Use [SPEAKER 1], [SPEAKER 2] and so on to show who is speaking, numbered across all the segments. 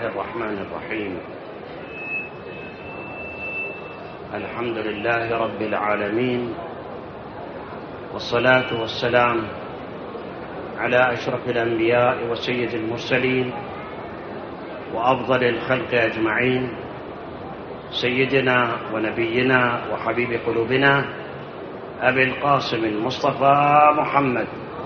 [SPEAKER 1] الرحمن الرحيم. الحمد لله رب العالمين، والصلاة والسلام على أشرف الأنبياء وسيد المرسلين وأفضل الخلق أجمعين، سيدنا ونبينا وحبيب قلوبنا أبي القاسم المصطفى محمد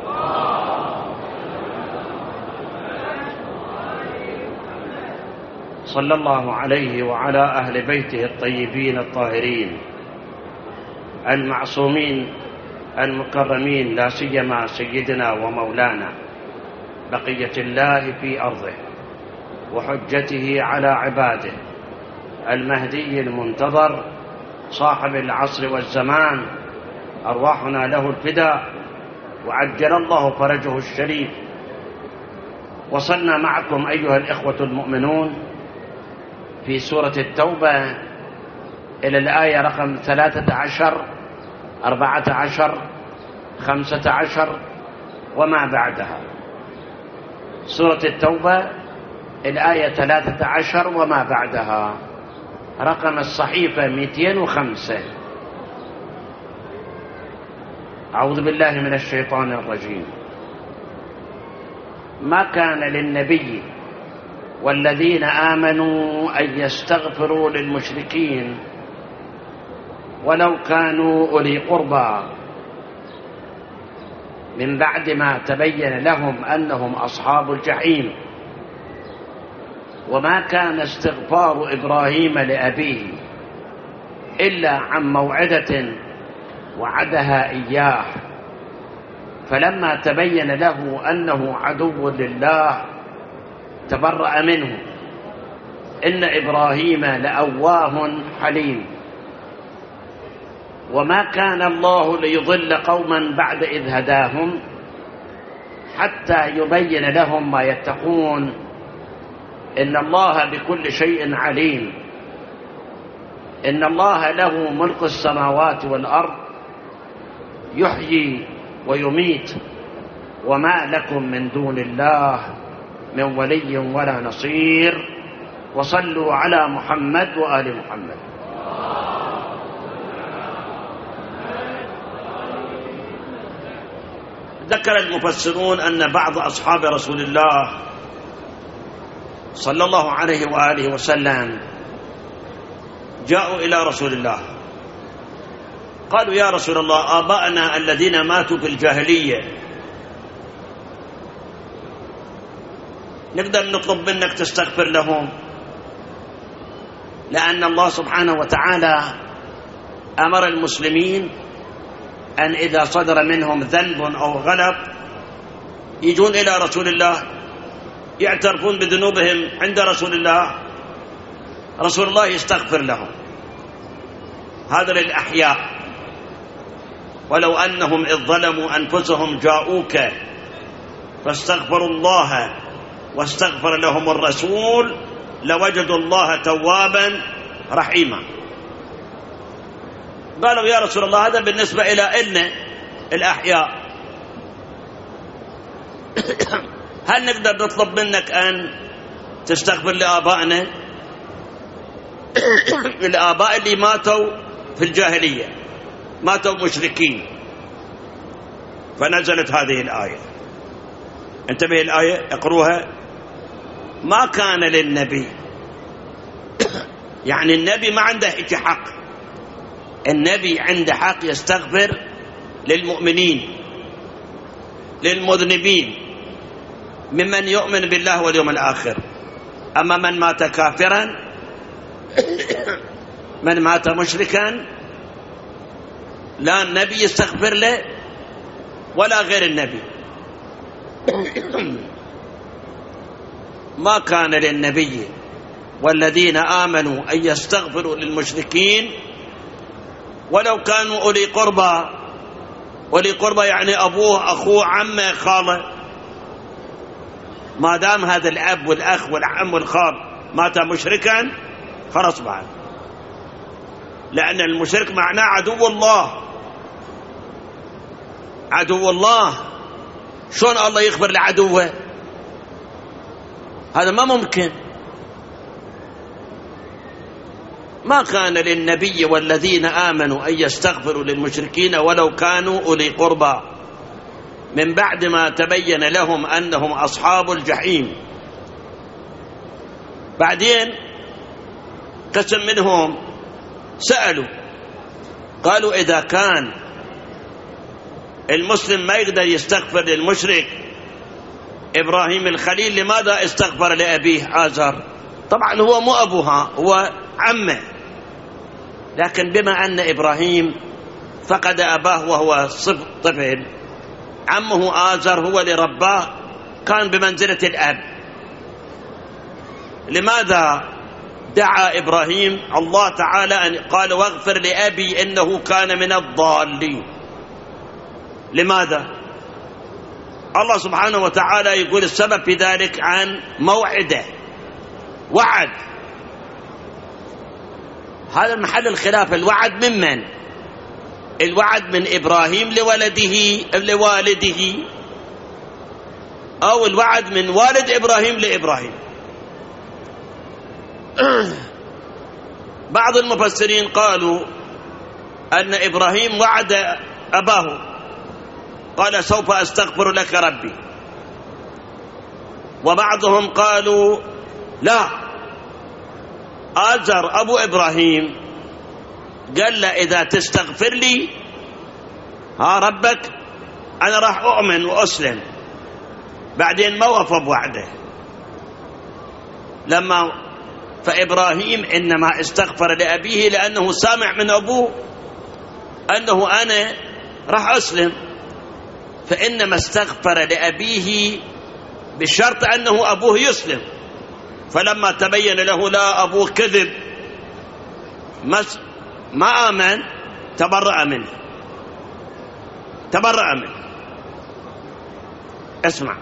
[SPEAKER 1] صلى الله عليه وعلى أهل بيته الطيبين الطاهرين المعصومين المكرمين، لا سيما سيدنا ومولانا بقية الله في أرضه وحجته على عباده المهدي المنتظر صاحب العصر والزمان، أرواحنا له الفداء وعجل الله فرجه الشريف. وصلنا معكم أيها الإخوة المؤمنون في سورة التوبة إلى الآية رقم 13 14 15 وما بعدها. سورة التوبة الآية 13 وما بعدها، رقم الصحيفة 205. أعوذ بالله من الشيطان الرجيم. ما كان للنبي والذين آمنوا أن يستغفروا للمشركين ولو كانوا أولي قربى من بعد ما تبين لهم أنهم أصحاب الجحيم. وما كان استغفار إبراهيم لأبيه إلا عن موعدة وعدها إياه، فلما تبين له أنه عدو لله تبرأ منه، إن إبراهيم لأواه حليم. وما كان الله ليضل قوما بعد إذ هداهم حتى يبين لهم ما يتقون، إن الله بكل شيء عليم. إن الله له ملك السماوات والأرض يحيي ويميت، وما لكم من دون الله من ولي ولا نصير. وصلوا على محمد وآل محمد. ذكر المفسرون أن بعض أصحاب رسول الله صلى الله عليه وآله وسلم جاءوا إلى رسول الله قالوا: يا رسول الله، آباءنا الذين ماتوا في الجاهلية نقدر نطلب منك تستغفر لهم، لأن الله سبحانه وتعالى أمر المسلمين أن إذا صدر منهم ذنب أو غلط يجون إلى رسول الله يعترفون بذنوبهم عند رسول الله، رسول الله يستغفر لهم. هذا للأحياء. ولو أنهم إذ ظلموا أنفسهم جاءوك فاستغفروا الله واستغفر لهم الرسول لوجدوا الله توابا رحيما. قالوا: يا رسول الله، هذا بالنسبة إلى إلنا الأحياء، هل نقدر نطلب منك أن تستغفر لآبائنا، الآباء اللي ماتوا في الجاهلية، ماتوا مشركين؟ فنزلت هذه الآية. انتبه الآية، اقروها. ما كان للنبي، يعني النبي ما عنده حق، النبي عنده حق يستغفر للمؤمنين للمذنبين ممن يؤمن بالله واليوم الآخر. أما من مات كافرا، من مات مشركا، لا النبي يستغفر له ولا غير النبي. ما كان للنبي والذين آمنوا أن يستغفروا للمشركين ولو كانوا أولي قربى. أولي قربى يعني أبوه، أخوه، عمه، خاله. ما دام هذا الأب والأخ والعم والخال مات مشركا خلاص بعد، لأن المشرك معناه عدو الله. عدو الله، شلون الله يخبر لعدوه؟ هذا ما ممكن. ما كان للنبي والذين آمنوا أن يستغفروا للمشركين ولو كانوا أولي قربى من بعد ما تبين لهم أنهم أصحاب الجحيم. بعدين قسم منهم سألوا قالوا إذا كان المسلم ما يقدر يستغفر للمشرك إبراهيم الخليل لماذا استغفر لأبيه آزر؟ طبعا هو مو أبوها، هو عمه، لكن بما أن إبراهيم فقد أباه وهو طفل، عمه آزر هو اللي رباه، كان بمنزلة الأب. لماذا دعا إبراهيم الله تعالى أن قال واغفر لأبي إنه كان من الضالين؟ لماذا؟ الله سبحانه وتعالى يقول السبب في ذلك عن موعده، وعد. هذا محل الخلاف. الوعد من؟ الوعد من إبراهيم لوالده، أو الوعد من والد إبراهيم لإبراهيم؟ بعض المفسرين قالوا أن إبراهيم وعد أباه، قال سوف أستغفر لك ربي. وبعضهم قالوا لا، آزر أبو إبراهيم قال له إذا تستغفر لي ربك أنا راح أؤمن وأسلم. بعدين ما وفى بوعده. فإبراهيم إنما استغفر لأبيه لأنه سامع من أبوه أنه أنا راح أسلم، فإنما استغفر لأبيه بشرط أنه أبوه يسلم. فلما تبين له لا، أبوه كذب، ما آمن، تبرأ منه. اسمع،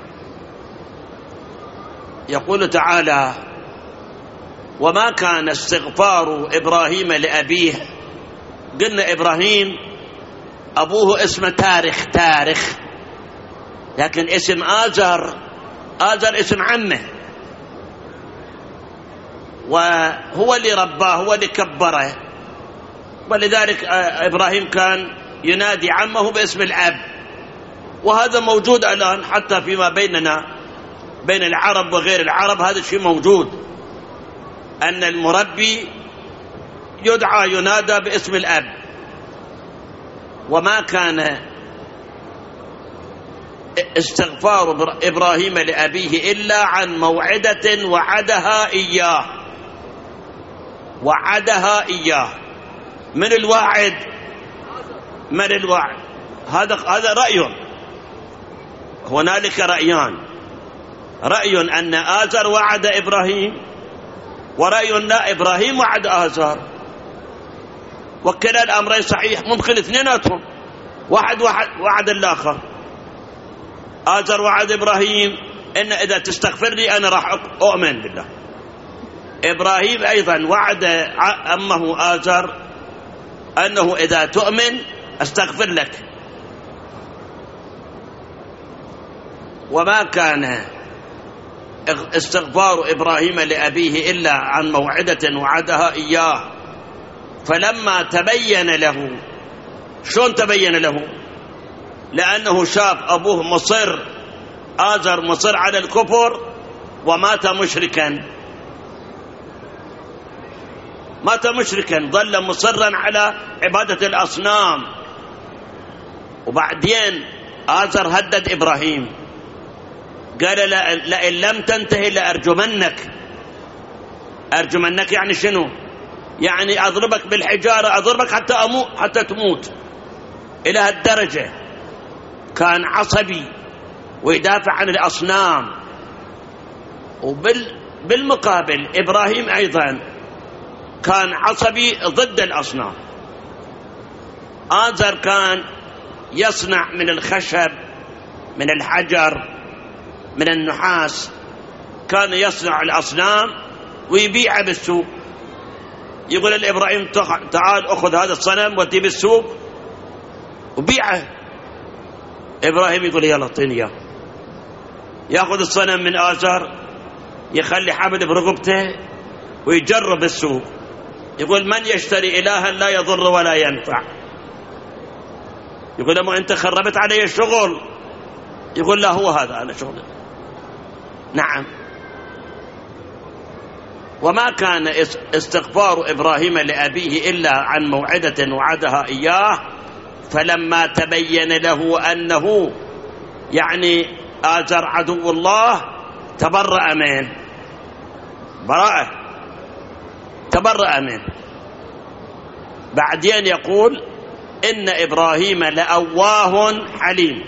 [SPEAKER 1] يقول تعالى وما كان استغفار إبراهيم لأبيه. قلنا إبراهيم أبوه اسمه تارخ، لكن اسم آزر اسم عمه، وهو اللي رباه، هو اللي كبره. ولذلك إبراهيم كان ينادي عمه باسم الأب، وهذا موجود الآن حتى فيما بيننا بين العرب وغير العرب. هذا الشيء موجود، أن المربي ينادى باسم الأب. وما كان استغفار إبراهيم لأبيه إلا عن موعدة وعدها إياه. من الواعد؟ هذا رأي. هنالك رأيان، رأي أن آزر وعد إبراهيم، ورأي لا، إبراهيم وعد آزر. وكلا الأمرين صحيح، ممكن اثنيناتهم، واحد وعد الآخر. آزر وعد إبراهيم إن إذا تستغفر لي أنا راح أؤمن بالله. إبراهيم أيضا وعد أمه آزر أنه إذا تؤمن أستغفر لك. وما كان استغفار إبراهيم لأبيه إلا عن موعدة وعدها إياه. فلما تبين له، شلون تبين له؟ لأنه شاف أبوه آزر مصر على الكفر ومات مشركا، ظل مصرا على عبادة الأصنام. وبعدين آزر هدد إبراهيم، قال لئن لم تنتهي لأرجمنك. يعني شنو؟ يعني أضربك بالحجارة، أضربك حتى تموت. إلى هالدرجة كان عصبي ويدافع عن الأصنام. وبالمقابل إبراهيم أيضا كان عصبي ضد الأصنام. آزر كان يصنع من الخشب، من الحجر، من النحاس، كان يصنع الأصنام ويبيعها بالسوق. يقول لإبراهيم تعال أخذ هذا الصنم وديه بالسوق وبيعه. إبراهيم يقول يلا اعطيني اياه. ياخذ الصنم من آزر، يخلي حبل برقبته ويجرب السوق. يقول من يشتري إلها لا يضر ولا ينفع؟ يقول لما أنت خربت علي الشغل، يقول لا هو هذا أنا شغلي. نعم. وما كان استغفار إبراهيم لأبيه إلا عن موعدة وعدها إياه، فلما تبين له أنه يعني آزر عدو الله تبرأ منه، براءة تبرأ منه. بعدين يقول إن إبراهيم لأواه حليم.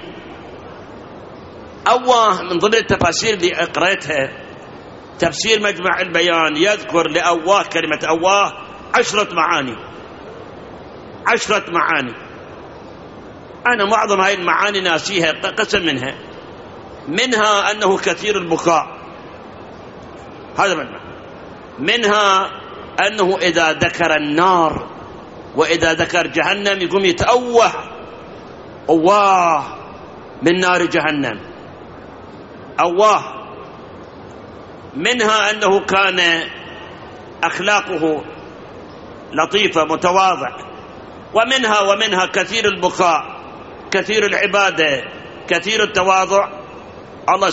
[SPEAKER 1] أواه من ضمن التفاسير اللي قرأتها تفسير مجمع البيان يذكر لأواه كلمة أواه 10 معاني، 10 معاني. أنا معظم هاي المعاني ناسيها قسم منها أنه كثير البكاء، هذا منها أنه إذا ذكر النار وإذا ذكر جهنم يقوم يتأوه أواه من نار جهنم، أواه. منها أنه كان أخلاقه لطيفة متواضع. ومنها كثير البكاء، كثير العبادة، كثير التواضع. الله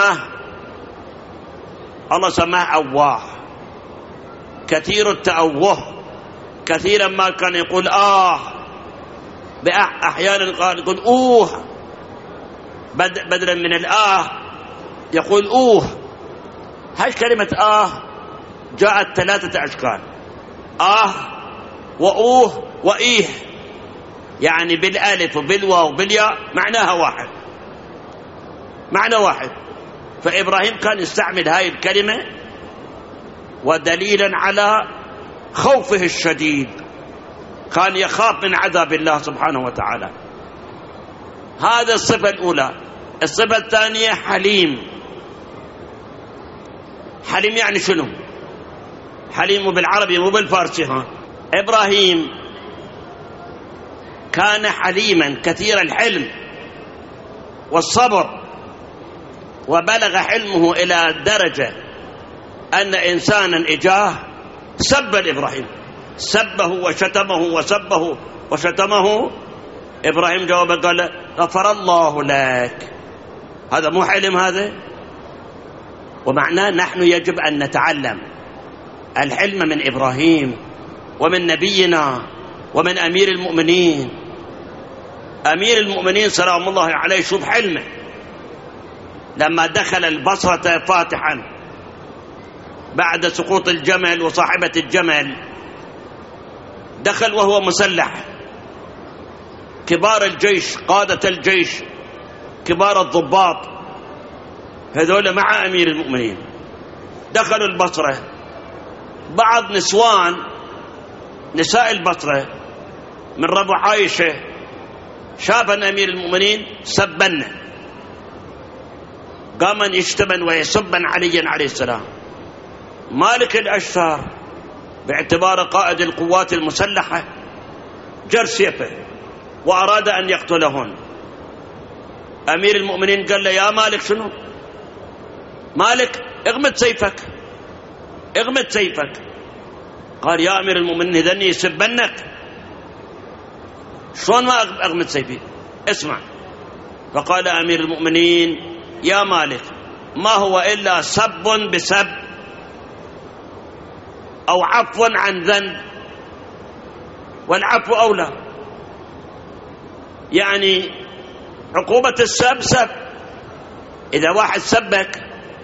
[SPEAKER 1] سماه أواه، كثير التأوه. كثيرا ما كان يقول أحيانا قال يقول أوه، بدلا من الآه يقول أوه. هاي كلمة جاءت 3 أشكال، وأوه وإيه، يعني بالألف وبالواو وبالياء معناها واحد، معنى واحد. فإبراهيم كان يستعمل هاي الكلمة ودليلا على خوفه الشديد، كان يخاف من عذاب الله سبحانه وتعالى. هذا الصفة الأولى. الصفة الثانية حليم. حليم يعني شنو؟ حليم بالعربي مو بالفارسي. إبراهيم كان حليما كثير الحلم والصبر، وبلغ حلمه إلى درجة أن إنسانا إجاه سب إبراهيم، سبه وشتمه وشتمه. إبراهيم جاوب قال غفر الله لك. هذا مو حلم هذا؟ ومعناه نحن يجب أن نتعلم الحلم من إبراهيم ومن نبينا ومن أمير المؤمنين. أمير المؤمنين سلام الله عليه، شوف حلمه لما دخل البصرة فاتحا بعد سقوط الجمل وصاحبة الجمل، دخل وهو مسلح. كبار الجيش، قادة الجيش، كبار الضباط، هذول مع أمير المؤمنين دخلوا البصرة. بعض نساء البصرة من ربع عائشة شافن أمير المؤمنين سبن، قاما يشتمن ويسبن عليا عليه السلام. مالك الأشتار باعتبار قائد القوات المسلحة جر سيفه وأراد أن يقتلهن. أمير المؤمنين قال له يا مالك شنو؟ مالك اغمد سيفك، اغمد سيفك. قال يا أمير المؤمنين إذن يسبنك، شلون ما أغمد سيفي؟ اسمع. فقال أمير المؤمنين يا مالك ما هو إلا سب بسب أو عفو عن ذنب، والعفو أولى. يعني عقوبة السب سب. إذا واحد سبك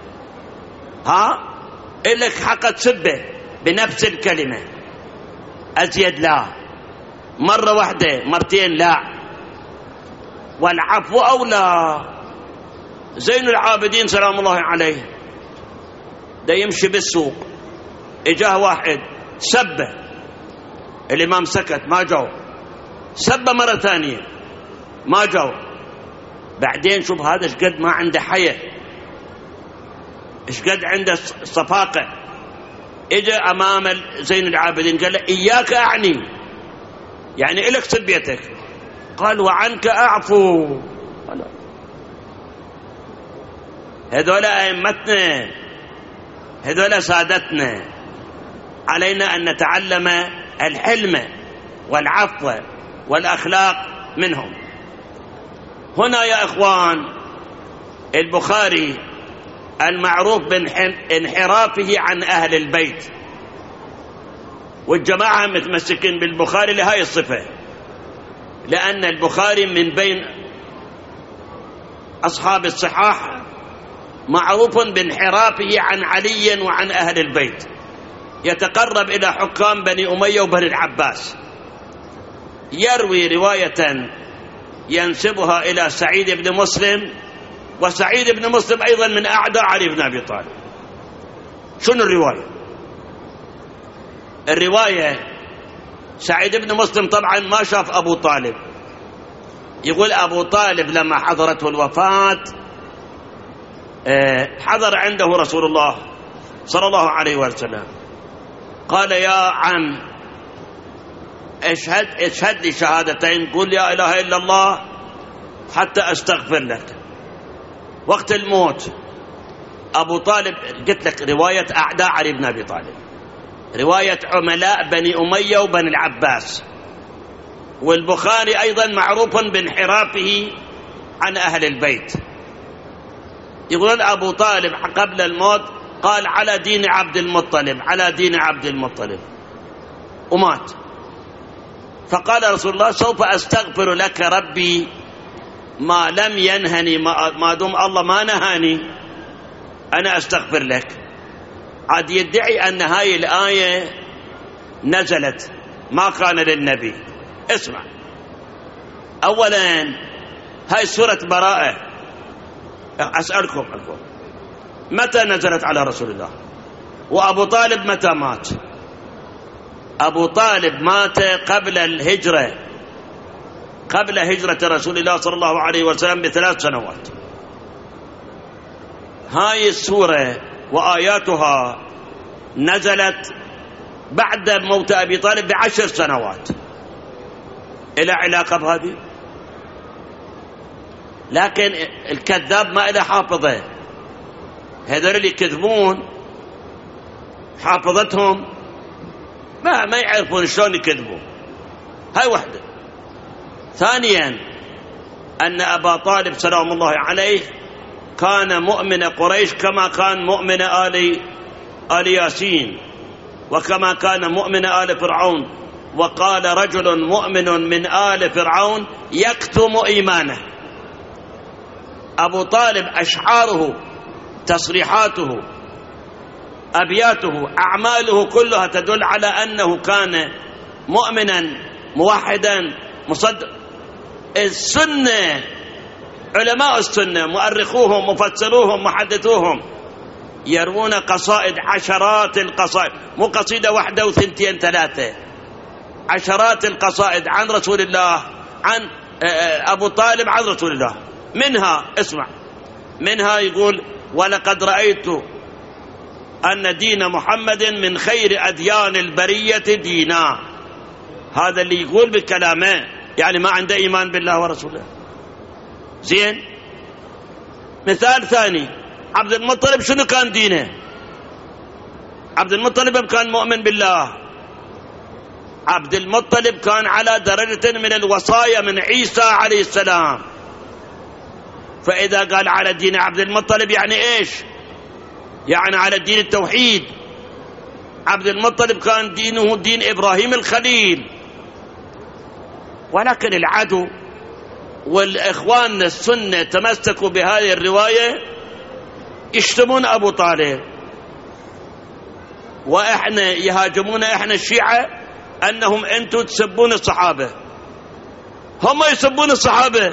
[SPEAKER 1] إلك حق تسبه بنفس الكلمة، أزيد لا، مرة واحدة مرتين لا، والعفو أولى. زين العابدين سلام الله عليه دا يمشي بالسوق، إجاه واحد سبه، الإمام سكت ما جاوب، سبه مرة ثانية ما جاوب. بعدين شوف هذا ايش قد ما عنده حياة، ايش قد عنده صفاقة. اجى امام زين العابدين قال له اياك اعني، يعني الك سبيتك. قال وعنك اعفو. هذول ائمتنا، هذول سادتنا، علينا أن نتعلم الحلم والعفو والأخلاق منهم. هنا يا إخوان البخاري المعروف بانحرافه عن أهل البيت، والجماعة متمسكين بالبخاري لهذه الصفة، لأن البخاري من بين أصحاب الصحاح معروف بانحرافه عن علي وعن أهل البيت، يتقرب إلى حكام بني أمية وبني العباس، يروي رواية ينسبها إلى سعيد بن مسلم، وسعيد بن مسلم أيضا من أعداء علي بن أبي طالب. شنو الرواية سعيد بن مسلم طبعا ما شاف أبو طالب، يقول أبو طالب لما حضرته الوفاة حضر عنده رسول الله صلى الله عليه وسلم، قال يا عم اشهد لي شهادتين، قل يا إله إلا الله حتى أستغفر لك. وقت الموت أبو طالب، قلت لك رواية أعداء علي بن أبي طالب، رواية عملاء بني أمية وبني العباس، والبخاري أيضا معروف بانحرافه عن أهل البيت. يقول أبو طالب قبل الموت قال على دين عبد المطلب، على دين عبد المطلب، ومات. فقال رسول الله سوف أستغفر لك ربي ما لم ينهني، ما دام الله ما نهاني أنا أستغفر لك. عاد يدعي أن هاي الآية نزلت ما كان للنبي. اسمع، أولا هاي سورة براءة، أسألكم متى نزلت على رسول الله؟ وأبو طالب متى مات؟ أبو طالب مات قبل الهجرة، قبل هجرة رسول الله صلى الله عليه وسلم ب3 سنوات. هاي السورة وآياتها نزلت بعد موت أبي طالب ب10 سنوات. إلى علاقة بهذه؟ لكن الكذاب ما إله حافظه، هذول اللي يكذبون حافظتهم ما يعرفون شلون يكذبون. هاي وحدة. ثانيا أن أبا طالب سلام الله عليه كان مؤمن قريش كما كان مؤمن آل ياسين، وكما كان مؤمن آل فرعون. وقال رجل مؤمن من آل فرعون يكتم إيمانه. أبو طالب أشعاره، تصريحاته، أبياته، أعماله كلها تدل على أنه كان مؤمنا موحدا مصدق. السنة، علماء السنة مؤرخوهم مفسروهم محدثوهم يروون قصائد، عشرات القصائد، مو قصيدة واحدة وثنتين ثلاثة، عشرات القصائد عن رسول الله، عن أبو طالب عن رسول الله. منها اسمع، منها يقول ولقد رأيت أن دين محمد من خير أديان البرية دينا. هذا اللي يقول بكلامه يعني ما عنده إيمان بالله ورسوله. زين، مثال ثاني، عبد المطلب شنو كان دينه؟ عبد المطلب كان مؤمن بالله، عبد المطلب كان على درجة من الوصايا من عيسى عليه السلام. فإذا قال على دين عبد المطلب يعني إيش؟ يعني على دين التوحيد. عبد المطلب كان دينه دين إبراهيم الخليل. ولكن العدو والإخوان السنة تمسكوا بهذه الرواية، يشتمون أبو طالب، وإحنا يهاجمون إحنا الشيعة أنهم أنتم تسبون الصحابة. هم يسبون الصحابة.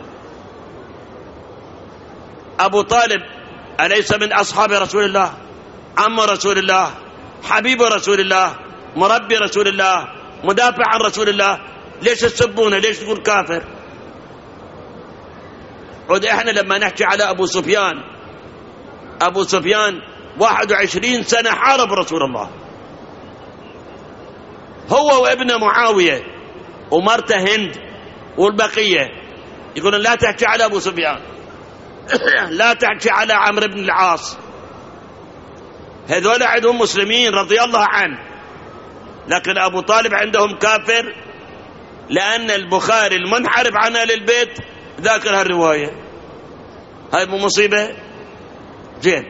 [SPEAKER 1] أبو طالب أليس من أصحاب رسول الله؟ عم رسول الله، حبيب رسول الله، مربي رسول الله، مدافع عن رسول الله. ليش تسبونه؟ ليش تقول كافر؟ عود احنا لما نحكي على أبو سفيان، أبو سفيان 21 سنة حارب رسول الله، هو وابن معاوية ومرته هند والبقية. يقولون لا تحكي على أبو سفيان، لا تحكي على عمرو بن العاص، هذول عندهم مسلمين رضي الله عنه، لكن أبو طالب عندهم كافر لأن البخاري المنحرف عن أهل البيت ذاكر هالرواية. هاي مو مصيبة؟ زين،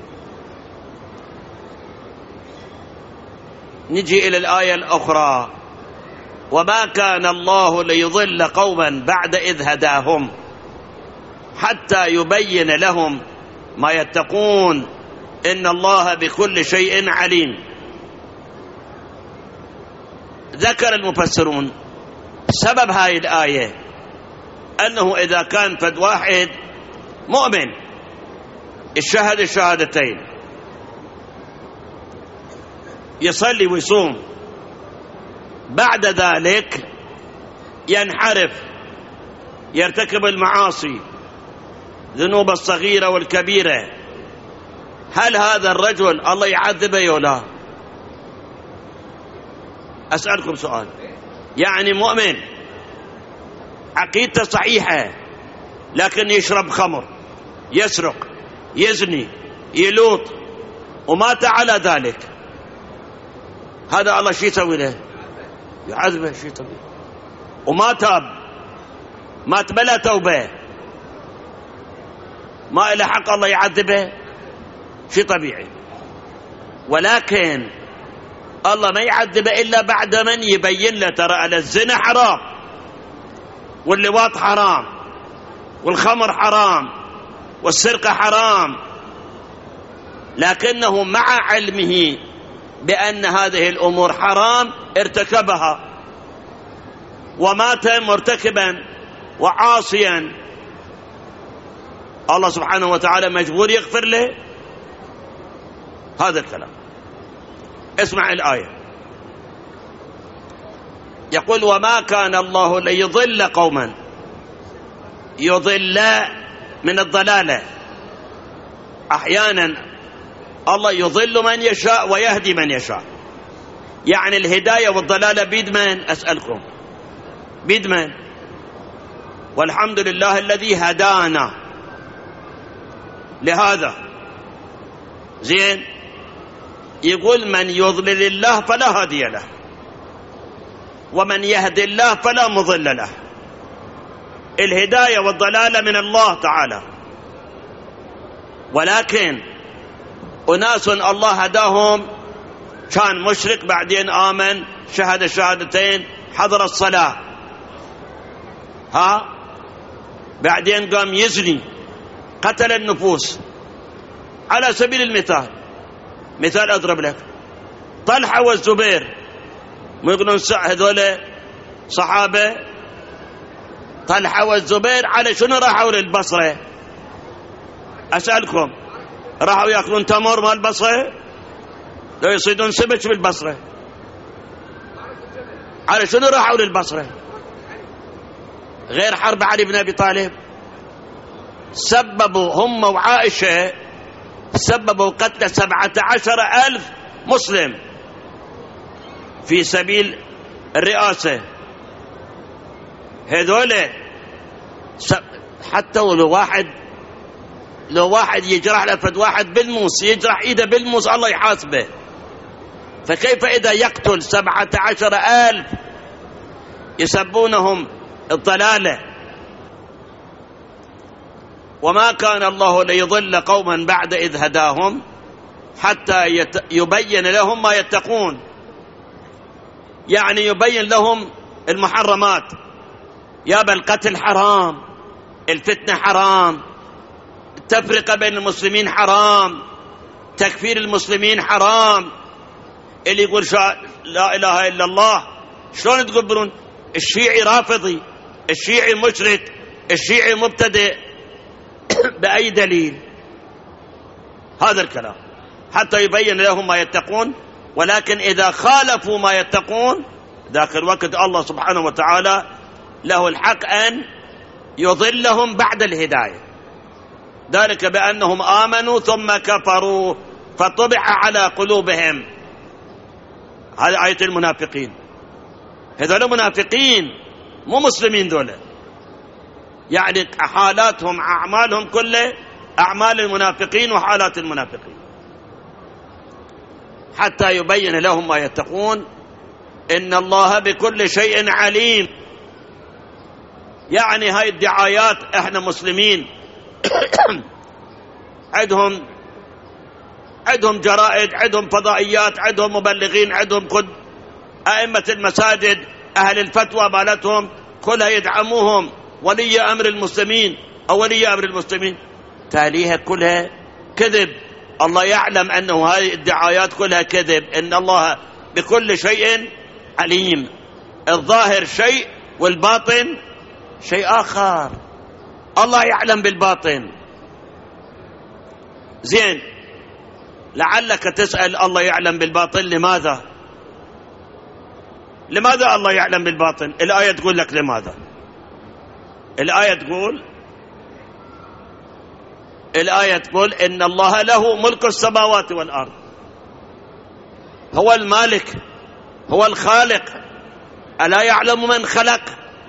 [SPEAKER 1] نجي إلى الآية الأخرى: وما كان الله ليضل قوما بعد إذ هداهم حتى يبين لهم ما يتقون إن الله بكل شيء عليم. ذكر المفسرون سبب هاي الآية أنه إذا كان فد واحد مؤمن الشهد الشهادتين، يصلي ويصوم، بعد ذلك ينحرف يرتكب المعاصي ذنوب الصغيرة والكبيرة، هل هذا الرجل الله يعذبه ولا؟ أسألكم سؤال. يعني مؤمن عقيدته صحيحة لكن يشرب خمر، يسرق، يزني، يلوط، ومات على ذلك، هذا الله شو يسوي له؟ يعذبه. شو يسوي؟ وما تاب، مات بلا توبة، ما إلى حق الله يعذبه؟ شيء طبيعي. ولكن الله ما يعذبه إلا بعد من يبين له ترى الزنا حرام، واللواط حرام، والخمر حرام، والسرقة حرام، لكنه مع علمه بأن هذه الأمور حرام ارتكبها ومات مرتكبا وعاصيا، الله سبحانه وتعالى مجبور يغفر له؟ هذا الكلام. اسمع الآية، يقول: وما كان الله ليضل قوما، يضل من الضلالة، أحيانا الله يضل من يشاء ويهدي من يشاء. يعني الهداية والضلالة بيد من؟ أسألكم بيد من؟ والحمد لله الذي هدانا لهذا. زين، يقول: من يضلل الله فلا هادي له، ومن يهدي الله فلا مضل له. الهداية والضلالة من الله تعالى، ولكن أناس الله هداهم كان مشرك بعدين آمن، شهد الشهادتين، حضر الصلاة، بعدين قام يزني، قتل النفوس. على سبيل المثال، مثال أضرب لك: طلحة والزبير، مو يقولون هذول صحابة؟ طلحة والزبير على شنو راحوا للبصرة؟ أسألكم، راحوا يأكلون تمر مال البصرة؟ لو يصيدون سمك بالبصرة؟ على شنو راحوا للبصرة؟ غير حرب علي بن أبي طالب، سببوا هم وعائشة، سببوا قتل 17,000 مسلم في سبيل الرئاسة. هذول حتى لو واحد يجرح لفد واحد بالموس، يجرح ايده بالموس، الله يحاسبه. فكيف إذا يقتل 17,000 يسبونهم الضلالة؟ وما كان الله ليضل قوما بعد إذ هداهم حتى يبين لهم ما يتقون. يعني يبين لهم المحرمات، يابا القتل حرام، الفتنة حرام، التفرقة بين المسلمين حرام، تكفير المسلمين حرام. اللي يقول لا إله إلا الله شلون تقبلون؟ الشيعي رافضي، الشيعي مشرك، الشيعي مبتدئ، بأي دليل؟ هذا الكلام حتى يبين لهم ما يتقون. ولكن إذا خالفوا ما يتقون ذاك الوقت الله سبحانه وتعالى له الحق أن يضلهم بعد الهداية، ذلك بأنهم آمنوا ثم كفروا فطبع على قلوبهم. هذه آية المنافقين، هذول منافقين مو مسلمين دول، يعني حالاتهم أعمالهم كلها أعمال المنافقين وحالات المنافقين. حتى يبين لهم ما يتقون إن الله بكل شيء عليم. يعني هاي الدعايات احنا مسلمين عندهم جرائد، عندهم فضائيات، عندهم مبلغين، عندهم أئمة المساجد، أهل الفتوى مالتهم كلها يدعموهم ولي أمر المسلمين أو ولي أمر المسلمين. تاليها كلها كذب. الله يعلم أنه هذه الدعايات كلها كذب. إن الله بكل شيء عليم. الظاهر شيء والباطن شيء آخر. الله يعلم بالباطن. زين، لعلك تسأل الله يعلم بالباطن لماذا؟ لماذا الله يعلم بالباطن؟ الآية تقول لك لماذا. الآية تقول إن الله له ملك السماوات والأرض. هو المالك، هو الخالق. ألا يعلم من خلق؟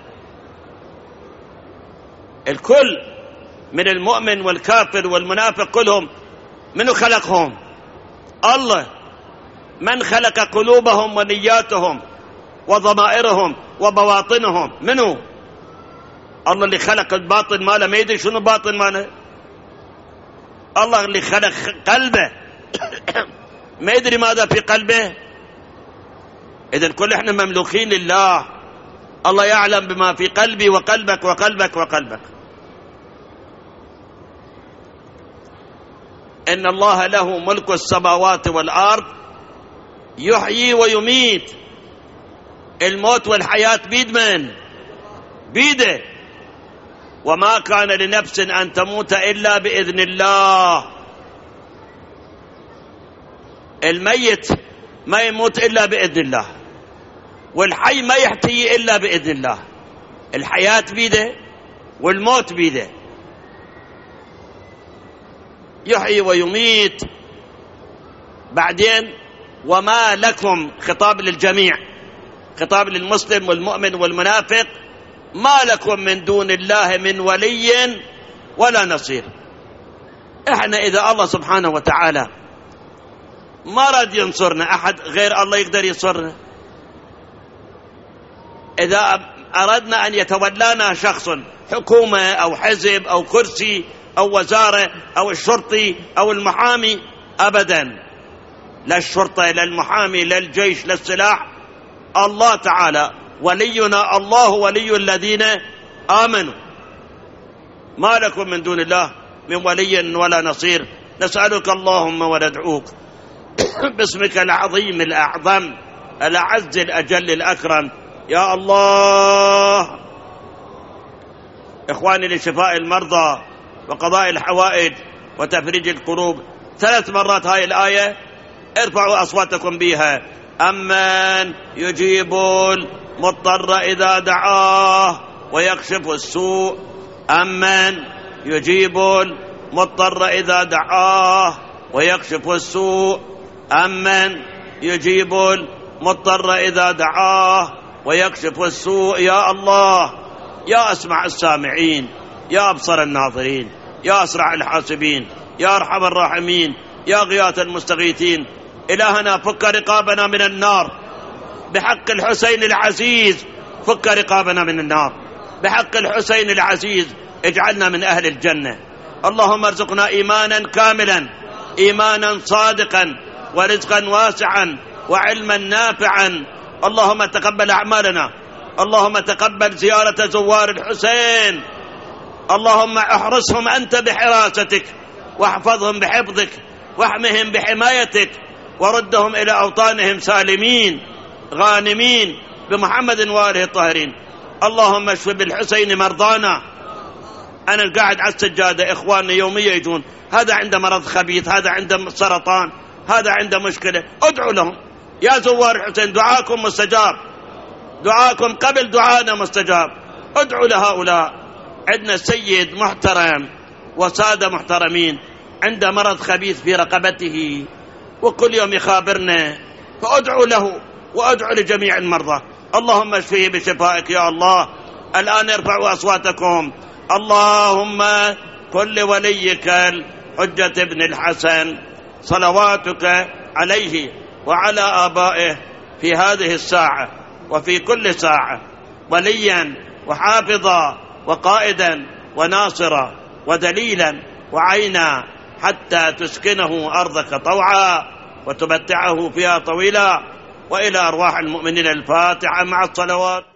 [SPEAKER 1] الكل من المؤمن والكافر والمنافق كلهم منو خلقهم؟ الله. من خلق قلوبهم ونياتهم وضمائرهم وبواطنهم؟ منو؟ الله اللي خلق الباطن ماله. ما يدري شنو باطن ماله؟ الله اللي خلق قلبه ما يدري ماذا في قلبه؟ إذن كل احنا مملوكين لله. الله يعلم بما في قلبي وقلبك وقلبك وقلبك. إن الله له ملك السماوات والأرض يحيي ويميت. الموت والحياة بيد من؟ بيده. وما كان لنفس أن تموت إلا بإذن الله. الميت ما يموت إلا بإذن الله، والحي ما يحتي إلا بإذن الله. الحياة بيده والموت بيده. يحيي ويميت. بعدين وما لكم، خطاب للجميع، خطاب للمسلم والمؤمن والمنافق. ما لكم من دون الله من ولي ولا نصير. احنا إذا الله سبحانه وتعالى ما راد ينصرنا، أحد غير الله يقدر ينصرنا. إذا أردنا أن يتولانا شخص، حكومة أو حزب أو كرسي أو وزارة أو الشرطي أو المحامي، أبدا، لا الشرطة لا المحامي لا الجيش لا السلاح. الله تعالى ولينا. الله ولي الذين آمنوا. ما لكم من دون الله من ولي ولا نصير. نسألك اللهم وندعوك باسمك العظيم الأعظم الأعز الأجل الأكرم يا الله. إخواني، لشفاء المرضى وقضاء الحوائج وتفريج الكروب 3 مرات هاي الآية ارفعوا أصواتكم بها. أمن يجيب المضطر إذا دعاه ويكشف السوء. أمن يجيب المضطر إذا دعاه ويكشف السوء. أمن يجيب المضطر إذا دعاه ويكشف السوء. يا الله، يا أسمع السامعين، يا أبصر الناظرين، يا أسرع الحاسبين، يا أرحم الراحمين، يا غياث المستغيثين. إلهنا فك رقابنا من النار بحق الحسين العزيز. فك رقابنا من النار بحق الحسين العزيز. اجعلنا من أهل الجنة. اللهم ارزقنا إيمانا كاملا، إيمانا صادقا، ورزقا واسعا، وعلما نافعا. اللهم تقبل أعمالنا. اللهم تقبل زيارة زوار الحسين. اللهم احرسهم أنت بحراستك، واحفظهم بحفظك، واحمهم بحمايتك، وردهم إلى أوطانهم سالمين غانمين بمحمد وآله الطاهرين. اللهم اشف بالحسين مرضانا. أنا قاعد على السجادة، إخواننا يوميا يجون، هذا عنده مرض خبيث، هذا عنده سرطان، هذا عنده مشكلة. ادعوا لهم يا زوار الحسين. دعاكم مستجاب، دعاكم قبل دعانا مستجاب. ادعوا لهؤلاء. عندنا سيد محترم وسادة محترمين عنده مرض خبيث في رقبته وكل يوم يخابرنا، فادعوا له وادعوا لجميع المرضى. اللهم اشفيه بشفائك يا الله. الآن ارفعوا أصواتكم. اللهم كل وليك الحجة ابن الحسن صلواتك عليه وعلى آبائه في هذه الساعة وفي كل ساعة وليا وحافظا وقائدا وناصرا ودليلا وعينا، حتى تسكنه أرضك طوعا وتمتعه فيها طويلا. وإلى أرواح المؤمنين الفاتحة مع الصلوات.